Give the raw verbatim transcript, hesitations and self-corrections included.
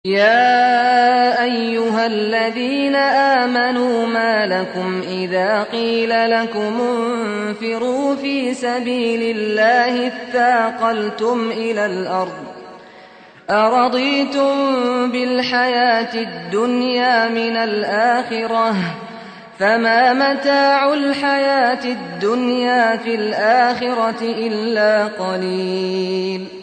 يا أيها الذين آمنوا ما لكم إذا قيل لكم انفروا في سبيل الله اثاقلتم إلى الأرض أرضيتم بالحياة الدنيا من الآخرة فما متاع الحياة الدنيا في الآخرة إلا قليل